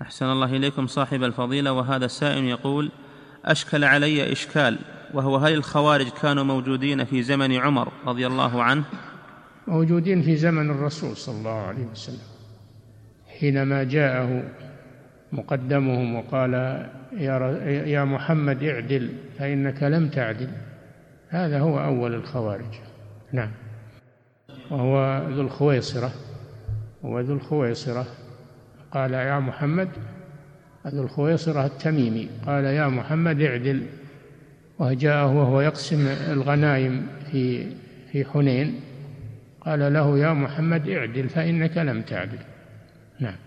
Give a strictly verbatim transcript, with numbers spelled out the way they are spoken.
أحسن الله إليكم صاحب الفضيلة. وهذا السائل يقول: أشكل علي إشكال، وهو هل الخوارج كانوا موجودين في زمن عمر رضي الله عنه؟ موجودين في زمن الرسول صلى الله عليه وسلم، حينما جاءه مقدمهم وقال: يا محمد اعدل فإنك لم تعدل. هذا هو أول الخوارج. نعم. وهو ذو الخويصرة هو ذو الخويصرة قال: يا محمد، ذو الخويصرة التميمي قال: يا محمد اعدل. وجاءه وهو يقسم الغنائم في في حنين، قال له: يا محمد اعدل فإنك لم تعدل. نعم.